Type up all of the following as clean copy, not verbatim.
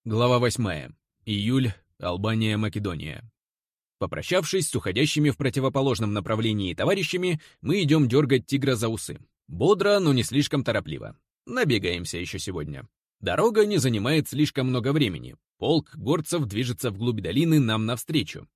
Глава 8. Июль. Албания, Македония. Попрощавшись с уходящими в противоположном направлении товарищами, мы идем дергать тигра за усы. Бодро, но не слишком торопливо. Набегаемся еще сегодня. Дорога не занимает слишком много времени. Полк горцев движется вглубь долины нам навстречу.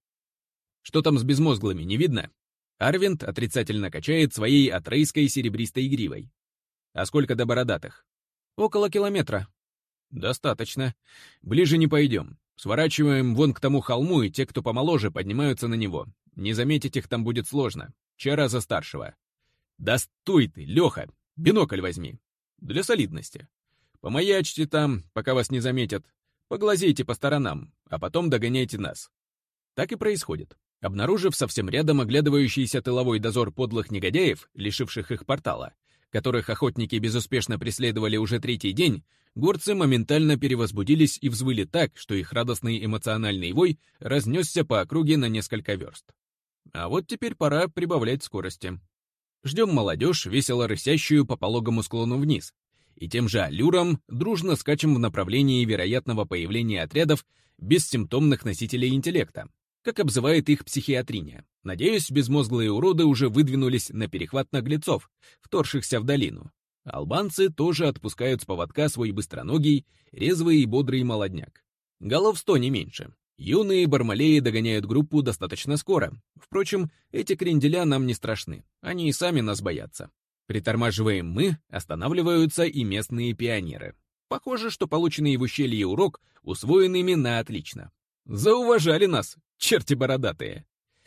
Что там с безмозглыми, не видно? Арвент отрицательно качает своей атрейской серебристой гривой. А сколько до бородатых? Около километра. Достаточно. Ближе не пойдем. Сворачиваем вон к тому холму, и те, кто помоложе, поднимаются на него. Не заметить их там будет сложно. Чара за старшего. Да стой ты, Леха! Бинокль возьми. Для солидности. Помаячьте там, пока вас не заметят. Поглазейте по сторонам, а потом догоняйте нас. Так и происходит. Обнаружив совсем рядом оглядывающийся тыловой дозор подлых негодяев, лишивших их портала, которых охотники безуспешно преследовали уже третий день, горцы моментально перевозбудились и взвыли так, что их радостный эмоциональный вой разнесся по округе на несколько верст. А вот теперь пора прибавлять скорости. Ждем молодежь, весело рысящую по пологому склону вниз, и тем же аллюром дружно скачем в направлении вероятного появления отрядов бессимптомных носителей интеллекта, как обзывает их психиатриня. Надеюсь, безмозглые уроды уже выдвинулись на перехват наглецов, вторгшихся в долину. Албанцы тоже отпускают с поводка свой быстроногий, резвый и бодрый молодняк. Голов 100 не меньше. Юные бармалеи догоняют группу достаточно скоро. Впрочем, эти кренделя нам не страшны, они и сами нас боятся. Притормаживаем мы, останавливаются и местные пионеры. Похоже, что полученный в ущелье урок усвоен ими на отлично. Зауважали нас, черти бородатые.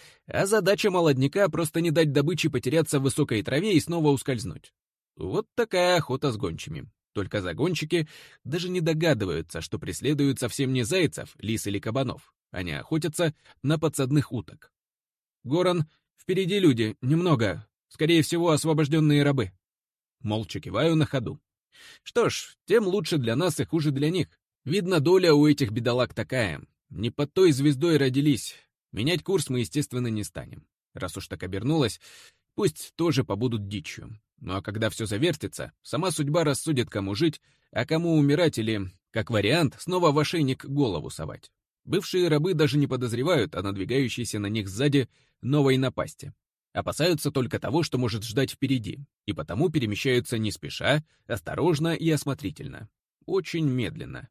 А задача молодняка — просто не дать добыче потеряться в высокой траве и снова ускользнуть. Вот такая охота с гончими. Только загонщики даже не догадываются, что преследуют совсем не зайцев, лис или кабанов. Они охотятся на подсадных уток. «Горан, впереди люди, немного. Скорее всего, освобожденные рабы». Молча киваю на ходу. Что ж, тем лучше для нас и хуже для них. Видно, доля у этих бедолаг такая. Не под той звездой родились. Менять курс мы, естественно, не станем. Раз уж так обернулось, пусть тоже побудут дичью. Ну а когда все завертится, сама судьба рассудит, кому жить, а кому умирать или, как вариант, снова в ошейник голову совать. Бывшие рабы даже не подозревают о надвигающейся на них сзади новой напасти. Опасаются только того, что может ждать впереди, и потому перемещаются не спеша, осторожно и осмотрительно. Очень медленно.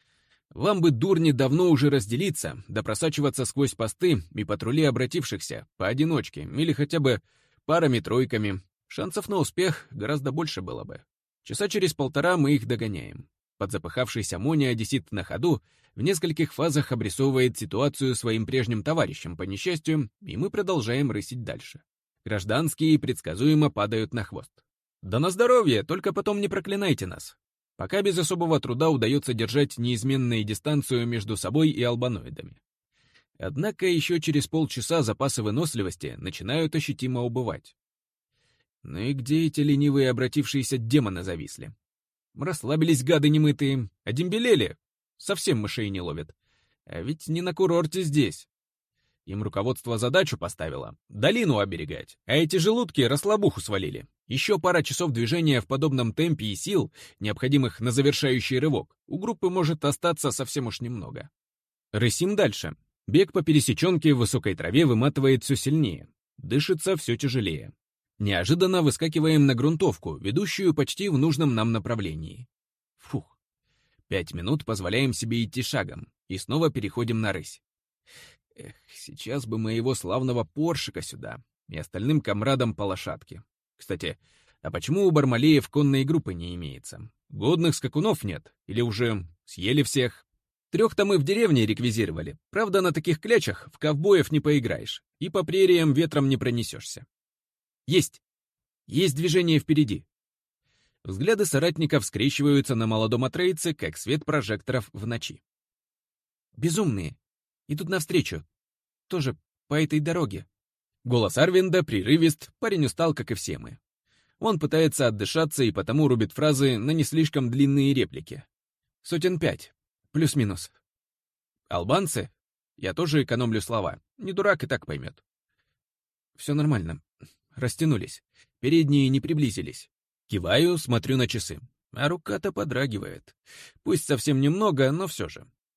Вам бы, дурни, давно уже разделиться, да просачиваться сквозь посты и патрули обратившихся, поодиночке, или хотя бы парами-тройками. Шансов на успех гораздо больше было бы. Часа через полтора мы их догоняем. Подзапыхавшийся Моня одессит на ходу, в нескольких фазах обрисовывает ситуацию своим прежним товарищам по несчастью, и мы продолжаем рысить дальше. Гражданские предсказуемо падают на хвост. Да на здоровье, только потом не проклинайте нас. Пока без особого труда удается держать неизменную дистанцию между собой и албаноидами. Однако еще через полчаса запасы выносливости начинают ощутимо убывать. Ну и где эти ленивые обратившиеся демоны зависли? Расслабились гады немытые, одембелели, совсем мышей не ловят. А ведь не на курорте здесь. Им руководство задачу поставило — долину оберегать, а эти желудки расслабуху свалили. Еще пара часов движения в подобном темпе и сил, необходимых на завершающий рывок, у группы может остаться совсем уж немного. Рысим дальше. Бег по пересеченке в высокой траве выматывает все сильнее. Дышится все тяжелее. Неожиданно выскакиваем на грунтовку, ведущую почти в нужном нам направлении. Фух. 5 минут позволяем себе идти шагом, и снова переходим на рысь. Эх, сейчас бы моего славного поршика сюда, и остальным комрадам по лошадке. Кстати, а почему у бармалеев конной группы не имеется? Годных скакунов нет? Или уже съели всех? 3-то мы в деревне реквизировали. Правда, на таких клячах в ковбоев не поиграешь, и по прериям ветром не пронесешься. Есть! Есть движение впереди. Взгляды соратников скрещиваются на молодом атрейце, как свет прожекторов в ночи. Безумные! Идут навстречу. Тоже по этой дороге. Голос Арвинда прерывист, парень устал, как и все мы. Он пытается отдышаться и потому рубит фразы на не слишком длинные реплики. 5 плюс-минус. Албанцы? Я тоже экономлю слова. Не дурак и так поймет. Все нормально. Растянулись. Передние не приблизились. Киваю, смотрю на часы. А рука-то подрагивает. Пусть совсем немного, но все же.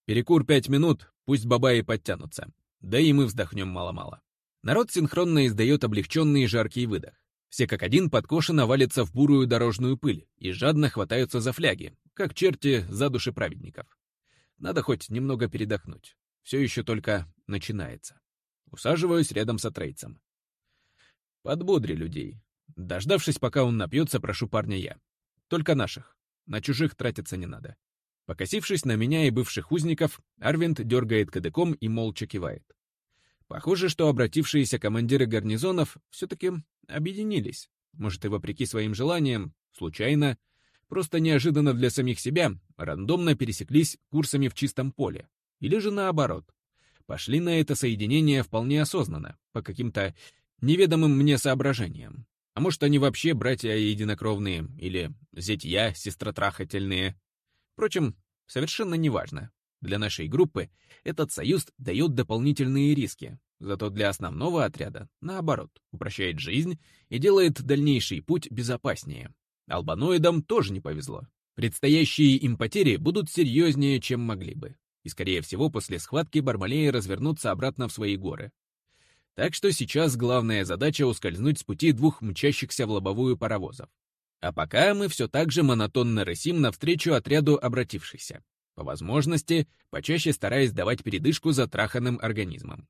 Перекур 5 минут, пусть бабаи подтянутся. Да и мы вздохнем мало-мало. Народ синхронно издает облегченный и жаркий выдох. Все как один подкошенно валятся в бурую дорожную пыль и жадно хватаются за фляги, как черти за души праведников. Надо хоть немного передохнуть. Все еще только начинается. Усаживаюсь рядом с Атрейдсом. Подбодри людей. Дождавшись, пока он напьется, прошу парня я. Только наших. На чужих тратиться не надо. Покосившись на меня и бывших узников, Арвинд дергает кадыком и молча кивает. Похоже, что обратившиеся командиры гарнизонов все-таки объединились. Может, и вопреки своим желаниям, случайно, просто неожиданно для самих себя, рандомно пересеклись курсами в чистом поле. Или же наоборот. Пошли на это соединение вполне осознанно, по каким-то неведомым мне соображениям. А может, они вообще братья единокровные, или зятья сестротрахательные. Впрочем, совершенно неважно. Для нашей группы этот союз дает дополнительные риски, зато для основного отряда, наоборот, упрощает жизнь и делает дальнейший путь безопаснее. Албаноидам тоже не повезло. Предстоящие им потери будут серьезнее, чем могли бы. И, скорее всего, после схватки Бармалеи развернутся обратно в свои горы. Так что сейчас главная задача — ускользнуть с пути двух мчащихся в лобовую паровозов. А пока мы все так же монотонно рысим навстречу отряду обратившихся. По возможности, почаще стараясь давать передышку затраханным организмам.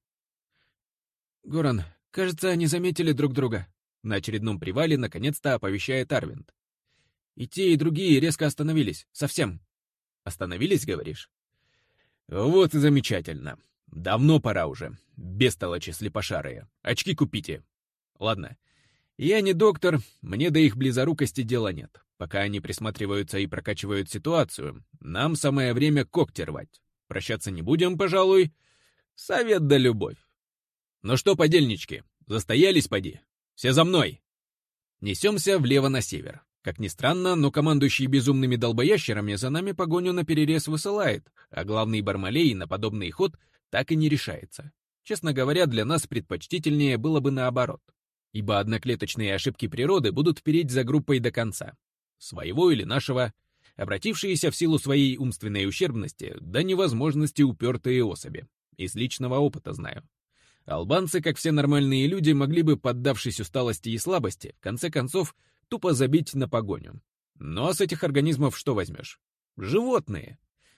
«Горан, кажется, они заметили друг друга», — на очередном привале наконец-то оповещает Арвинд. «И те, и другие резко остановились. Совсем». «Остановились, говоришь?» «Вот и замечательно. Давно пора уже. Бестолочи слепошарые. Очки купите. Ладно. Я не доктор, мне до их близорукости дела нет. Пока они присматриваются и прокачивают ситуацию, нам самое время когти рвать. Прощаться не будем, пожалуй. Совет да любовь. Ну что, подельнички, застоялись поди? Все за мной!» Несемся влево на север. Как ни странно, но командующий безумными долбоящерами за нами погоню наперерез высылает, а главный Бармалей на подобный ход так и не решается. Честно говоря, для нас предпочтительнее было бы наоборот. Ибо одноклеточные ошибки природы будут переть за группой до конца. Своего или нашего, обратившиеся в силу своей умственной ущербности до невозможности упертые особи. Из личного опыта знаю. Албанцы, как все нормальные люди, могли бы, поддавшись усталости и слабости, в конце концов, тупо забить на погоню. Ну а с этих организмов что возьмешь? Животные.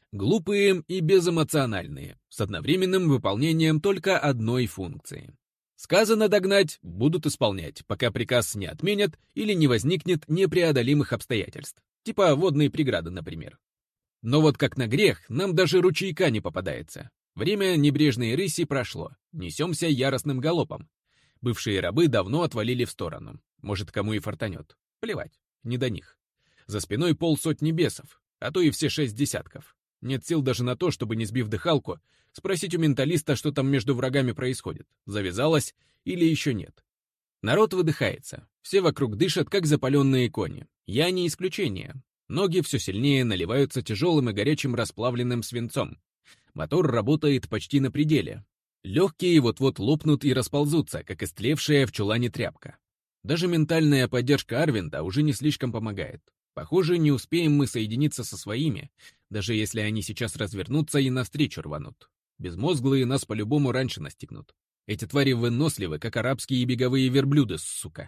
Глупые и безэмоциональные, с одновременным выполнением только одной функции. Сказано догнать, будут исполнять, пока приказ не отменят или не возникнет непреодолимых обстоятельств, типа водной преграды, например. Но вот как на грех, нам даже ручейка не попадается. Время небрежной рыси прошло, несемся яростным галопом. Бывшие рабы давно отвалили в сторону. Может, кому и фартанет. Плевать, не до них. За спиной 50 бесов, а то и все 6 десятков. Нет сил даже на то, чтобы, не сбив дыхалку, спросить у менталиста, что там между врагами происходит, завязалось или еще нет. Народ выдыхается, все вокруг дышат, как запаленные кони. Я не исключение. Ноги все сильнее наливаются тяжелым и горячим расплавленным свинцом. Мотор работает почти на пределе. Легкие вот-вот лопнут и расползутся, как истлевшая в чулане тряпка. Даже ментальная поддержка Арвинда уже не слишком помогает. Похоже, не успеем мы соединиться со своими, даже если они сейчас развернутся и навстречу рванут. Безмозглые нас по-любому раньше настигнут. Эти твари выносливы, как арабские беговые верблюды, сука.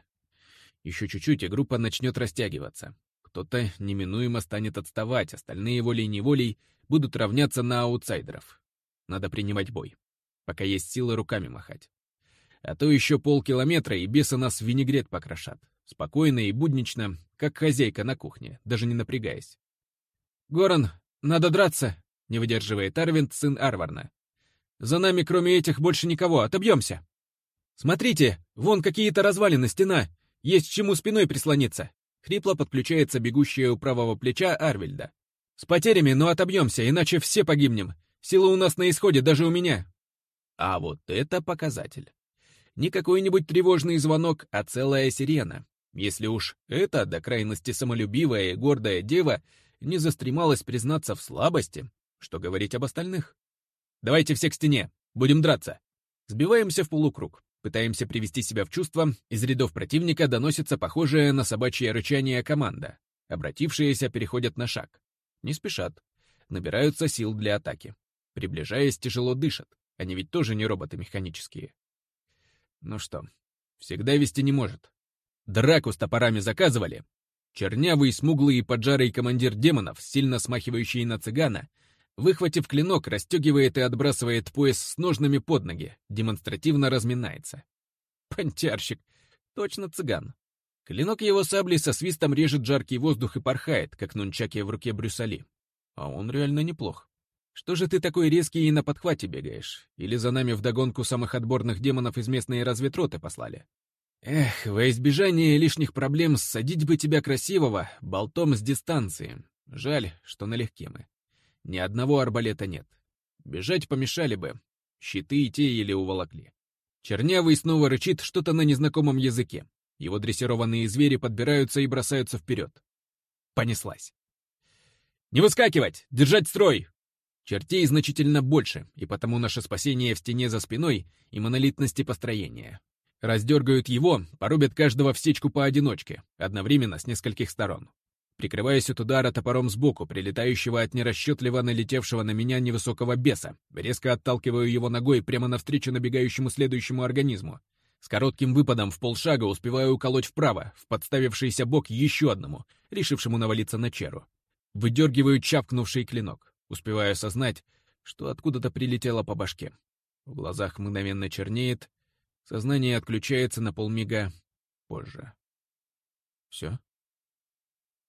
Еще чуть-чуть, и группа начнет растягиваться. Кто-то неминуемо станет отставать, остальные волей-неволей будут равняться на аутсайдеров. Надо принимать бой, пока есть силы руками махать. А то еще полкилометра, и бесы нас в винегрет покрошат. Спокойно и буднично, как хозяйка на кухне, даже не напрягаясь. «Горан, надо драться!» — не выдерживает Арвинд, сын Арварна. «За нами, кроме этих, больше никого, отобьемся!» «Смотрите, вон какие-то развалины, стена! Есть к чему спиной прислониться!» Хрипло подключается бегущая у правого плеча Арвильда. «С потерями, но отобьемся, иначе все погибнем. Сила у нас на исходе, даже у меня!» А вот это показатель. Не какой-нибудь тревожный звонок, а целая сирена. Если уж эта до крайности самолюбивая и гордая дева не застремалась признаться в слабости, что говорить об остальных? «Давайте все к стене, будем драться!» Сбиваемся в полукруг, пытаемся привести себя в чувство, из рядов противника доносится похожее на собачье рычание команда. Обратившиеся переходят на шаг. Не спешат, набираются сил для атаки. Приближаясь, тяжело дышат. Они ведь тоже не роботы механические. Ну что, всегда вести не может. Драку с топорами заказывали. Чернявый, смуглый и поджарый командир демонов, сильно смахивающий на цыгана, выхватив клинок, расстегивает и отбрасывает пояс с ножнами под ноги, демонстративно разминается. Понтярщик. Точно цыган. Клинок его сабли со свистом режет жаркий воздух и порхает, как нунчаки в руке Брюсали. А он реально неплох. Что же ты такой резкий и на подхвате бегаешь? Или за нами вдогонку самых отборных демонов из местной разведроты послали? Эх, во избежание лишних проблем ссадить бы тебя красивого болтом с дистанции. Жаль, что налегке мы. Ни одного арбалета нет. Бежать помешали бы. Щиты и те еле уволокли. Чернявый снова рычит что-то на незнакомом языке. Его дрессированные звери подбираются и бросаются вперед. Понеслась. «Не выскакивать! Держать строй!» Чертей значительно больше, и потому наше спасение в стене за спиной и монолитности построения. Раздергают его, порубят каждого в сечку поодиночке, одновременно с нескольких сторон. Прикрываясь от удара топором сбоку, прилетающего от нерасчетливо налетевшего на меня невысокого беса, резко отталкиваю его ногой прямо навстречу набегающему следующему организму. С коротким выпадом в полшага успеваю уколоть вправо, в подставившийся бок еще одному, решившему навалиться на черу. Выдергиваю чавкнувший клинок, успеваю осознать, что откуда-то прилетело по башке. В глазах мгновенно чернеет, сознание отключается на полмига позже. Все.